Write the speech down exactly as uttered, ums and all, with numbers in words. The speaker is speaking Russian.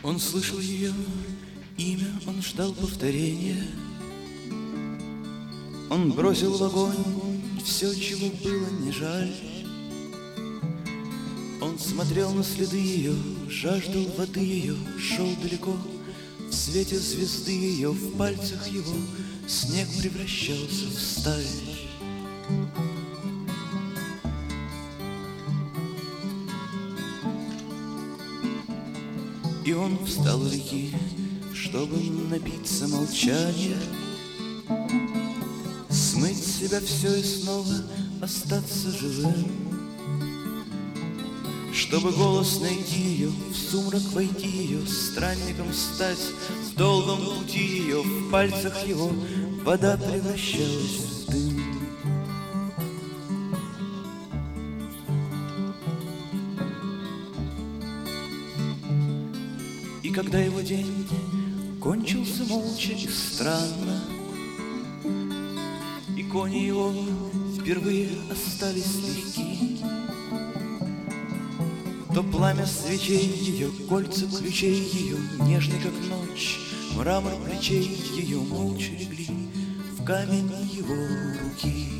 Он слышал ее имя, он ждал повторения. Он бросил в огонь все, чего было не жаль. Он смотрел на следы ее, жаждал воды ее, шел далеко. В свете звезды ее, в пальцах его снег превращался в сталь. И он встал у реки, чтобы напиться молчания, смыть с себя все и снова остаться живым, чтобы голос найти ее, в сумрак войти ее, странником стать в долгом пути ее, в пальцах его вода превращалась в дым. И когда его день кончился молча и странно, и кони его впервые остались легки, то пламя свечей ее, кольца ключей ее, нежный как ночь, мрамор плечей ее молча легли в камень его руки.